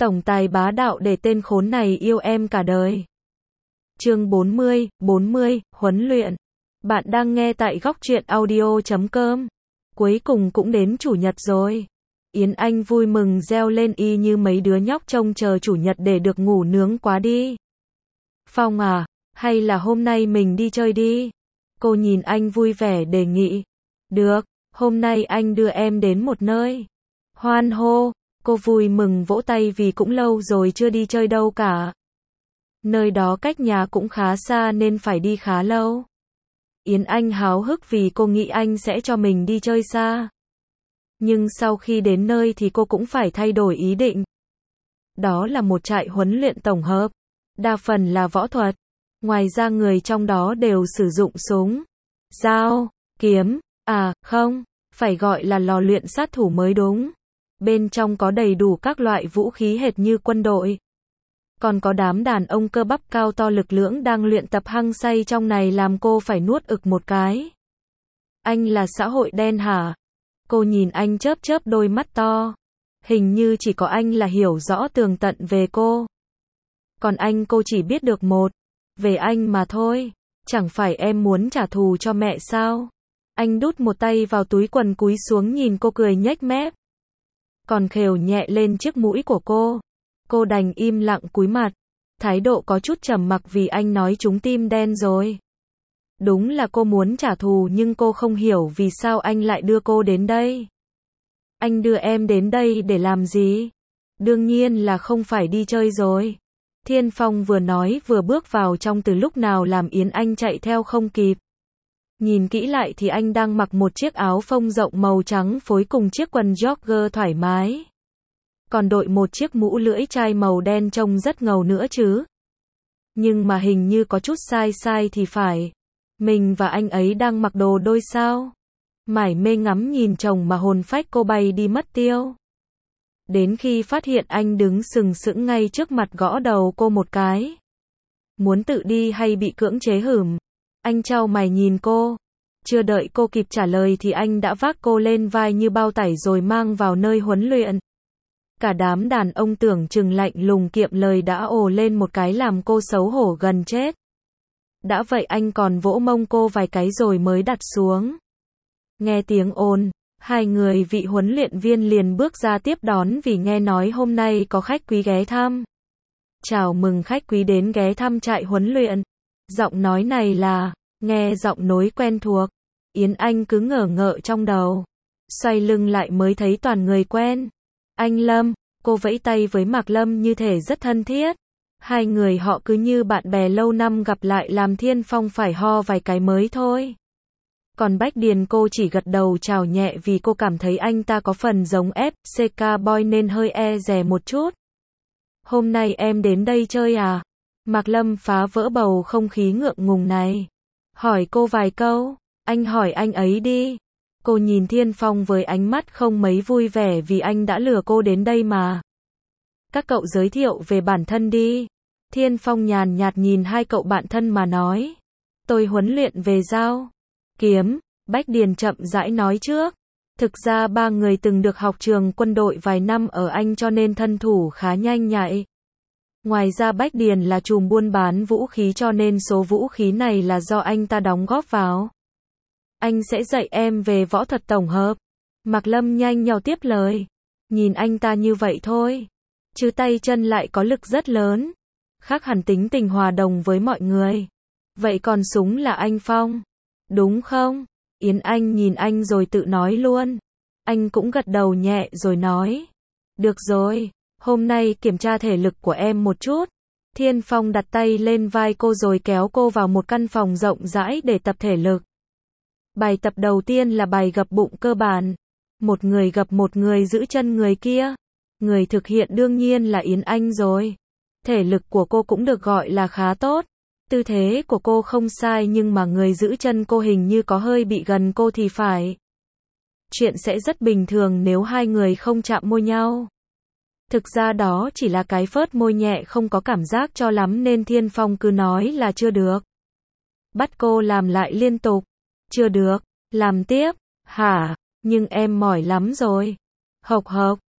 Tổng tài bá đạo để tên khốn này yêu em cả đời. Chương 40, huấn luyện. Bạn đang nghe tại góc truyện audio.com. Cuối cùng cũng đến chủ nhật rồi. Yến Anh vui mừng reo lên y như mấy đứa nhóc trông chờ chủ nhật để được ngủ nướng quá đi. Phong à, hay là hôm nay mình đi chơi đi? Cô nhìn anh vui vẻ đề nghị. Được, hôm nay anh đưa em đến một nơi. Hoan hô, cô vui mừng vỗ tay vì cũng lâu rồi chưa đi chơi đâu cả. Nơi đó cách nhà cũng khá xa nên phải đi khá lâu. Yến Anh háo hức vì cô nghĩ anh sẽ cho mình đi chơi xa. Nhưng sau khi đến nơi thì cô cũng phải thay đổi ý định. Đó là một trại huấn luyện tổng hợp. Đa phần là võ thuật. Ngoài ra người trong đó đều sử dụng súng, dao, kiếm, không, phải gọi là lò luyện sát thủ mới đúng. Bên trong có đầy đủ các loại vũ khí hệt như quân đội. Còn có đám đàn ông cơ bắp cao to lực lưỡng đang luyện tập hăng say trong này làm cô phải nuốt ực một cái. Anh là xã hội đen hả? Cô nhìn anh chớp chớp đôi mắt to. Hình như chỉ có anh là hiểu rõ tường tận về cô. Còn anh cô chỉ biết được một về anh mà thôi. Chẳng phải em muốn trả thù cho mẹ sao? Anh đút một tay vào túi quần cúi xuống nhìn cô cười nhếch mép. Còn khều nhẹ lên chiếc mũi của cô. Cô đành im lặng cúi mặt. Thái độ có chút trầm mặc vì anh nói trúng tim đen rồi. Đúng là cô muốn trả thù nhưng cô không hiểu vì sao anh lại đưa cô đến đây. Anh đưa em đến đây để làm gì? Đương nhiên là không phải đi chơi rồi. Thiên Phong vừa nói vừa bước vào trong từ lúc nào làm Yến Anh chạy theo không kịp. Nhìn kỹ lại thì anh đang mặc một chiếc áo phông rộng màu trắng phối cùng chiếc quần jogger thoải mái. Còn đội một chiếc mũ lưỡi chai màu đen trông rất ngầu nữa chứ. Nhưng mà hình như có chút sai thì phải. Mình và anh ấy đang mặc đồ đôi sao? Mải mê ngắm nhìn chồng mà hồn phách cô bay đi mất tiêu. Đến khi phát hiện anh đứng sừng sững ngay trước mặt gõ đầu cô một cái. Muốn tự đi hay bị cưỡng chế hửm? Anh chau mày nhìn cô. Chưa đợi cô kịp trả lời thì anh đã vác cô lên vai như bao tải rồi mang vào nơi huấn luyện. Cả đám đàn ông tưởng chừng lạnh lùng kiệm lời đã ồ lên một cái làm cô xấu hổ gần chết. Đã vậy anh còn vỗ mông cô vài cái rồi mới đặt xuống. Nghe tiếng ồn, hai người vị huấn luyện viên liền bước ra tiếp đón vì nghe nói hôm nay có khách quý ghé thăm. Chào mừng khách quý đến ghé thăm trại huấn luyện. Giọng nói này là, nghe giọng nối quen thuộc. Yến Anh cứ ngờ ngợ trong đầu. Xoay lưng lại mới thấy toàn người quen. Anh Lâm, cô vẫy tay với Mạc Lâm như thể rất thân thiết. Hai người họ cứ như bạn bè lâu năm gặp lại làm Thiên Phong phải ho vài cái mới thôi. Còn Bách Điền cô chỉ gật đầu chào nhẹ vì cô cảm thấy anh ta có phần giống FCK Boy nên hơi e dè một chút. Hôm nay em đến đây chơi à? Mạc Lâm phá vỡ bầu không khí ngượng ngùng này. Hỏi cô vài câu, anh hỏi anh ấy đi. Cô nhìn Thiên Phong với ánh mắt không mấy vui vẻ vì anh đã lừa cô đến đây mà. Các cậu giới thiệu về bản thân đi. Thiên Phong nhàn nhạt nhìn hai cậu bạn thân mà nói. Tôi huấn luyện về dao, kiếm, Bách Điền chậm rãi nói trước. Thực ra ba người từng được học trường quân đội vài năm ở Anh cho nên thân thủ khá nhanh nhạy. Ngoài ra Bách Điền là trùm buôn bán vũ khí cho nên số vũ khí này là do anh ta đóng góp vào. Anh sẽ dạy em về võ thuật tổng hợp. Mạc Lâm nhanh nhào tiếp lời. Nhìn anh ta như vậy thôi. Chứ tay chân lại có lực rất lớn. Khác hẳn tính tình hòa đồng với mọi người. Vậy còn súng là anh Phong. Đúng không? Yến Anh nhìn anh rồi tự nói luôn. Anh cũng gật đầu nhẹ rồi nói. Được rồi, hôm nay kiểm tra thể lực của em một chút. Thiên Phong đặt tay lên vai cô rồi kéo cô vào một căn phòng rộng rãi để tập thể lực. Bài tập đầu tiên là bài gập bụng cơ bản. Một người gập một người giữ chân người kia. Người thực hiện đương nhiên là Yến Anh rồi. Thể lực của cô cũng được gọi là khá tốt. Tư thế của cô không sai nhưng mà người giữ chân cô hình như có hơi bị gần cô thì phải. Chuyện sẽ rất bình thường nếu hai người không chạm môi nhau. Thực ra đó chỉ là cái phớt môi nhẹ không có cảm giác cho lắm nên Thiên Phong cứ nói là chưa được. Bắt cô làm lại liên tục. Chưa được, làm tiếp. Hả, nhưng em mỏi lắm rồi. Hộc hộc,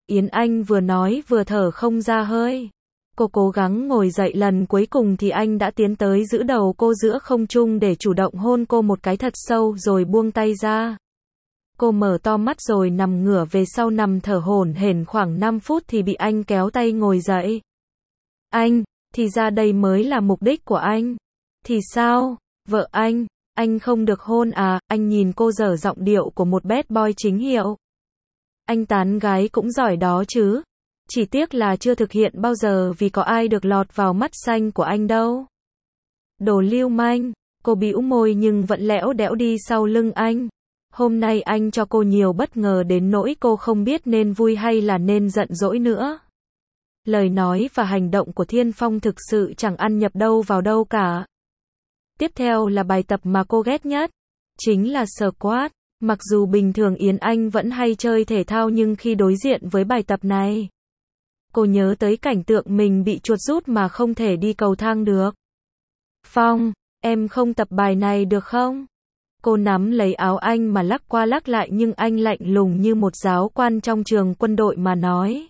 Yến Anh vừa nói vừa thở không ra hơi. Cô cố gắng ngồi dậy lần cuối cùng thì anh đã tiến tới giữ đầu cô giữa không trung để chủ động hôn cô một cái thật sâu rồi buông tay ra. Cô mở to mắt rồi nằm ngửa về sau nằm thở hổn hển khoảng 5 phút thì bị anh kéo tay ngồi dậy. Anh, thì ra đây mới là mục đích của anh. Thì sao, vợ anh không được hôn à, anh nhìn cô dở giọng điệu của một bad boy chính hiệu. Anh tán gái cũng giỏi đó chứ. Chỉ tiếc là chưa thực hiện bao giờ vì có ai được lọt vào mắt xanh của anh đâu. Đồ lưu manh, cô bĩu môi nhưng vẫn lẽo đẽo đi sau lưng anh. Hôm nay anh cho cô nhiều bất ngờ đến nỗi cô không biết nên vui hay là nên giận dỗi nữa. Lời nói và hành động của Thiên Phong thực sự chẳng ăn nhập đâu vào đâu cả. Tiếp theo là bài tập mà cô ghét nhất. Chính là squat. Mặc dù bình thường Yến Anh vẫn hay chơi thể thao nhưng khi đối diện với bài tập này, cô nhớ tới cảnh tượng mình bị chuột rút mà không thể đi cầu thang được. Phong, em không tập bài này được không? Cô nắm lấy áo anh mà lắc qua lắc lại nhưng anh lạnh lùng như một giáo quan trong trường quân đội mà nói.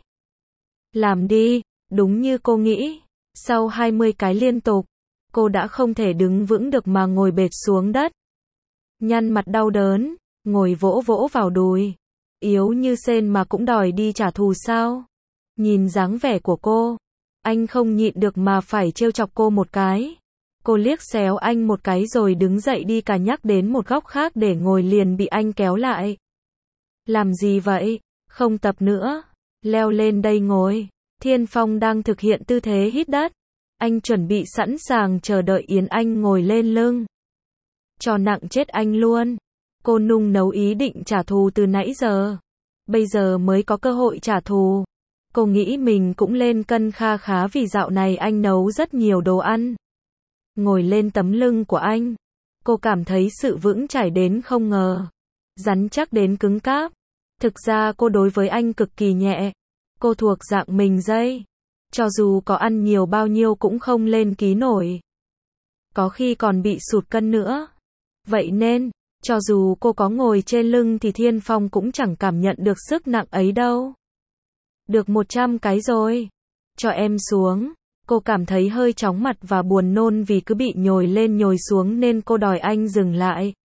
Làm đi, đúng như cô nghĩ. Sau 20 cái liên tục, cô đã không thể đứng vững được mà ngồi bệt xuống đất. Nhăn mặt đau đớn, ngồi vỗ vỗ vào đùi. Yếu như sên mà cũng đòi đi trả thù sao? Nhìn dáng vẻ của cô, anh không nhịn được mà phải trêu chọc cô một cái. Cô liếc xéo anh một cái rồi đứng dậy đi cả nhắc đến một góc khác để ngồi liền bị anh kéo lại. Làm gì vậy? Không tập nữa. Leo lên đây ngồi. Thiên Phong đang thực hiện tư thế hít đất. Anh chuẩn bị sẵn sàng chờ đợi Yến Anh ngồi lên lưng. Cho nặng chết anh luôn. Cô nung nấu ý định trả thù từ nãy giờ. Bây giờ mới có cơ hội trả thù. Cô nghĩ mình cũng lên cân kha khá vì dạo này anh nấu rất nhiều đồ ăn. Ngồi lên tấm lưng của anh, cô cảm thấy sự vững chãi đến không ngờ. Rắn chắc đến cứng cáp. Thực ra cô đối với anh cực kỳ nhẹ. Cô thuộc dạng mình dây. Cho dù có ăn nhiều bao nhiêu cũng không lên ký nổi. Có khi còn bị sụt cân nữa. Vậy nên, cho dù cô có ngồi trên lưng thì Thiên Phong cũng chẳng cảm nhận được sức nặng ấy đâu. Được 100 cái rồi. Cho em xuống. Cô cảm thấy hơi chóng mặt và buồn nôn vì cứ bị nhồi lên nhồi xuống nên cô đòi anh dừng lại.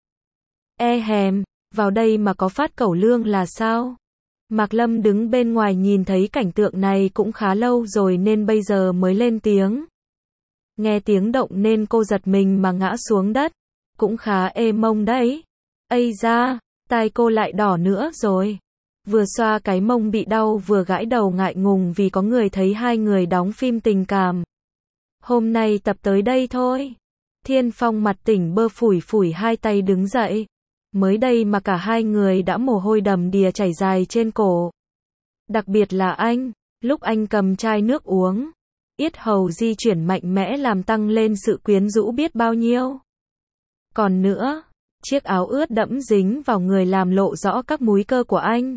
E hèm, vào đây mà có phát cẩu lương là sao? Mạc Lâm đứng bên ngoài nhìn thấy cảnh tượng này cũng khá lâu rồi nên bây giờ mới lên tiếng. Nghe tiếng động nên cô giật mình mà ngã xuống đất. Cũng khá ê mông đấy. Ây da, tai cô lại đỏ nữa rồi. Vừa xoa cái mông bị đau vừa gãi đầu ngại ngùng vì có người thấy hai người đóng phim tình cảm. Hôm nay tập tới đây thôi. Thiên Phong mặt tỉnh bơ phủi phủi hai tay đứng dậy. Mới đây mà cả hai người đã mồ hôi đầm đìa chảy dài trên cổ. Đặc biệt là anh, lúc anh cầm chai nước uống, yết hầu di chuyển mạnh mẽ làm tăng lên sự quyến rũ biết bao nhiêu. Còn nữa, chiếc áo ướt đẫm dính vào người làm lộ rõ các múi cơ của anh.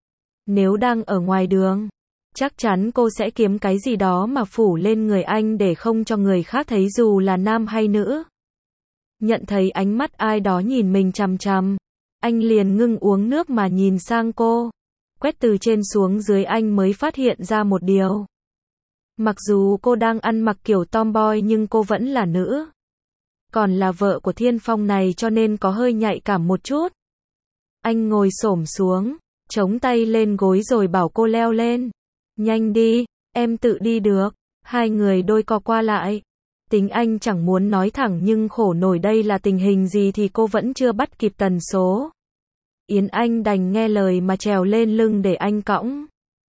Nếu đang ở ngoài đường, chắc chắn cô sẽ kiếm cái gì đó mà phủ lên người anh để không cho người khác thấy dù là nam hay nữ. Nhận thấy ánh mắt ai đó nhìn mình chằm chằm, anh liền ngưng uống nước mà nhìn sang cô. Quét từ trên xuống dưới anh mới phát hiện ra một điều. Mặc dù cô đang ăn mặc kiểu tomboy nhưng cô vẫn là nữ. Còn là vợ của Thiên Phong này cho nên có hơi nhạy cảm một chút. Anh ngồi xổm xuống, chống tay lên gối rồi bảo cô leo lên. Nhanh đi, em tự đi được. Hai người đôi co qua lại. Tính anh chẳng muốn nói thẳng nhưng khổ nổi đây là tình hình gì thì cô vẫn chưa bắt kịp tần số. Yến Anh đành nghe lời mà trèo lên lưng để anh cõng.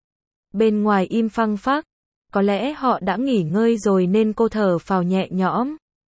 Bên ngoài im phăng phắc. Có lẽ họ đã nghỉ ngơi rồi nên cô thở phào nhẹ nhõm.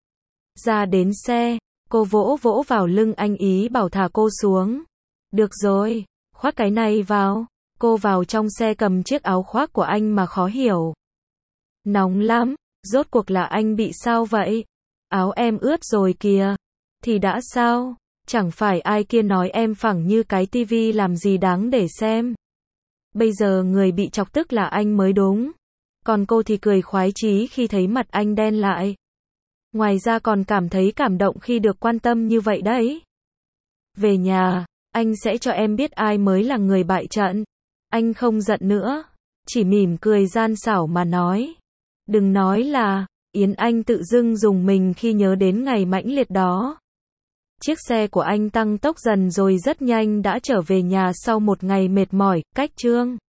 Ra đến xe, cô vỗ vỗ vào lưng anh ý bảo thả cô xuống. Được rồi, khoác cái này vào. Cô vào trong xe cầm chiếc áo khoác của anh mà khó hiểu. Nóng lắm, rốt cuộc là anh bị sao vậy? Áo em ướt rồi kìa. Thì đã sao? Chẳng phải ai kia nói em phẳng như cái tivi làm gì đáng để xem. Bây giờ người bị chọc tức là anh mới đúng. Còn cô thì cười khoái chí khi thấy mặt anh đen lại. Ngoài ra còn cảm thấy cảm động khi được quan tâm như vậy đấy. Về nhà, anh sẽ cho em biết ai mới là người bại trận. Anh không giận nữa, chỉ mỉm cười gian xảo mà nói. Đừng nói là, Yến Anh tự dưng dùng mình khi nhớ đến ngày mãnh liệt đó. Chiếc xe của anh tăng tốc dần rồi rất nhanh đã trở về nhà sau một ngày mệt mỏi, cách Trương